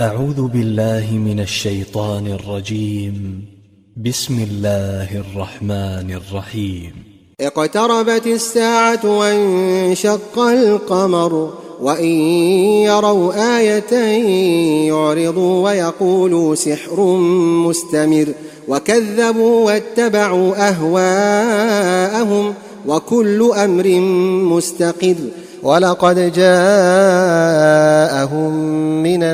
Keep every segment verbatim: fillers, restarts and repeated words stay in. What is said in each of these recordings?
أعوذ بالله من الشيطان الرجيم. بسم الله الرحمن الرحيم. اقتربت الساعة وانشق القمر وإن يروا آية يعرضوا ويقولوا سحر مستمر وكذبوا واتبعوا أهواءهم وكل أمر مستقر. ولقد جاءهم من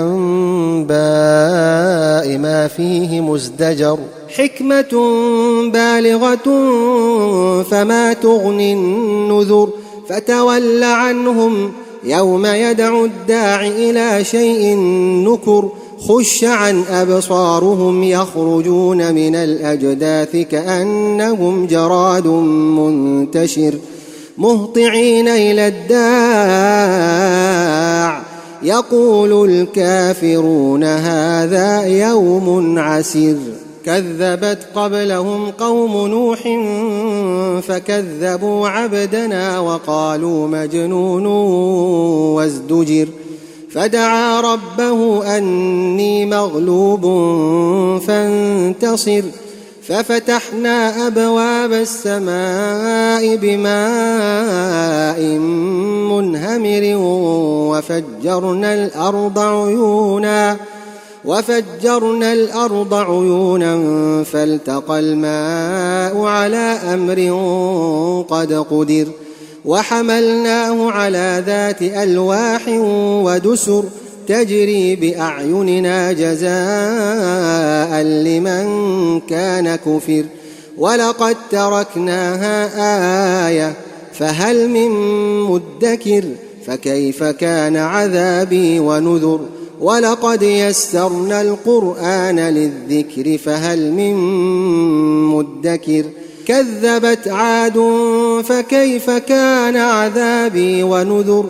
الأنباء ما فيه مزدجر حكمة بالغة فما تغني النذر. فتول عنهم يوم يدعو الداع إلى شيء نكر. خش عن أبصارهم يخرجون من الأجداث كأنهم جراد منتشر مهطعين إلى الداع يقول الكافرون هذا يوم عسير. كذبت قبلهم قوم نوح فكذبوا عبدنا وقالوا مجنون وازدجر. فدعا ربه أني مغلوب فانتصر. ففتحنا أبواب السماء بماء منهمر وفجرنا الأرض عيونا وفجرنا الأرض عيونا فالتقى الماء على أمر قد قدر. وحملناه على ذات ألواح ودسر تجري بأعيننا جزاء لمن كان كفر. ولقد تركناها آية فهل من مدكر. فكيف كان عذابي ونذر. ولقد يسرنا القرآن للذكر فهل من مدكر. كذبت عاد فكيف كان عذابي ونذر.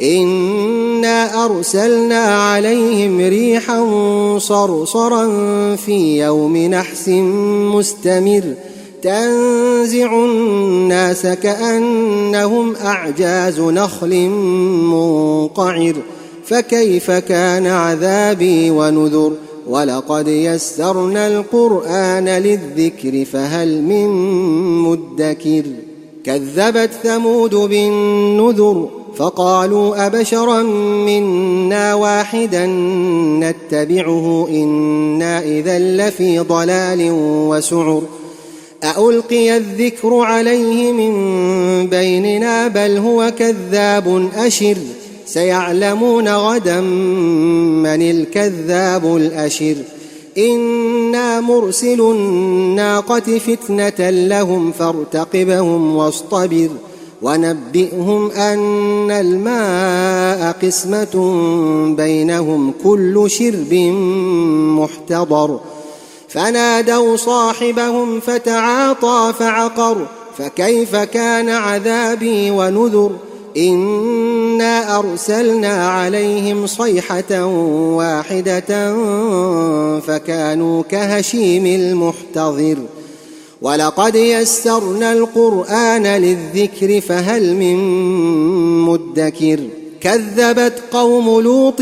إنا أرسلنا عليهم ريحا صرصرا في يوم نحس مستمر تنزع الناس كأنهم أعجاز نخل منقعر. فكيف كان عذابي ونذر. ولقد يسرنا القرآن للذكر فهل من مدكر. كذبت ثمود بالنذر فقالوا أبشرا منا واحدا نتبعه إنا إذا لفي ضلال وسعر. أألقي الذكر عليه من بيننا بل هو كذاب أشر. سيعلمون غدا من الكذاب الأشر. إنا مرسل الناقة فتنة لهم فارتقبهم واصطبر. ونبئهم أن الماء قسمة بينهم كل شرب محتضر. فنادوا صاحبهم فتعاطى فعقر. فكيف كان عذابي ونذر. إنا أرسلنا عليهم صيحة واحدة فكانوا كهشيم المحتضر. ولقد يسرنا القرآن للذكر فهل من مدكر. كذبت قوم لوط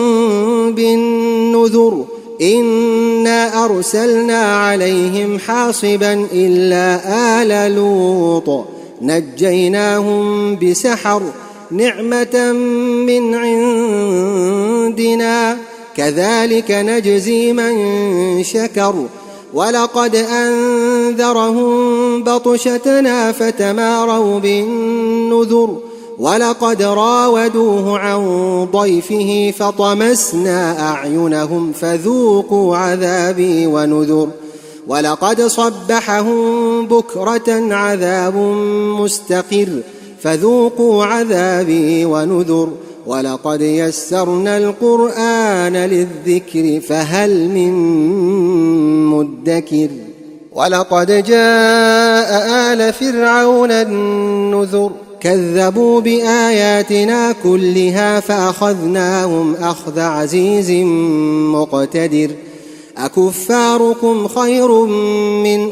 بالنذر. إنا أرسلنا عليهم حاصبا إلا آل لوط نجيناهم بسحر نعمة من عندنا كذلك نجزي من شكر. ولقد أنذرهم بطشتنا فتماروا بالنذر. ولقد راودوه عن ضيفه فطمسنا أعينهم فذوقوا عذابي ونذر. ولقد صبحهم بكرة عذاب مستقر فذوقوا عذابي ونذر. ولقد يسرنا القرآن للذكر فهل من مدكر. ولقد جاء آل فرعون النذر كذبوا بآياتنا كلها فأخذناهم أخذ عزيز مقتدر. أكفاركم خير من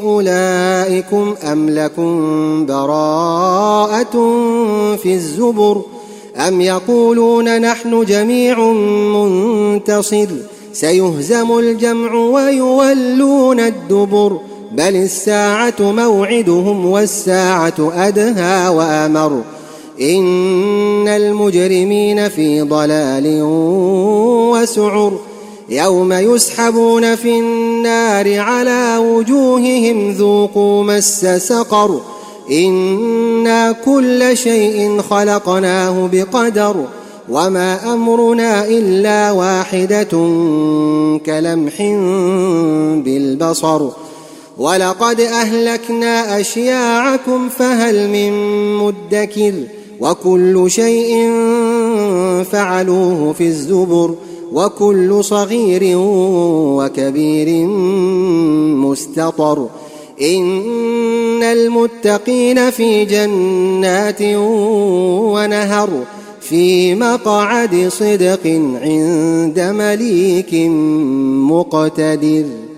أولئكم أم لكم براءة في الزبر أم يقولون نحن جميع منتصر سيهزم الجمع ويولون الدبر بل الساعة موعدهم والساعة أدهى وأمر إن المجرمين في ضلال وسعر يوم يسحبون في النار على وجوههم ذوقوا مس سقر إنا كل شيء خلقناه بقدر وما أمرنا إلا واحدة كلمح بالبصر ولقد أهلكنا أشياعكم فهل من مدكر وكل شيء فعلوه في الزبر وكل صغير وكبير مستطر إن المتقين في جنات ونهر في مقعد صدق عند مليك مقتدر.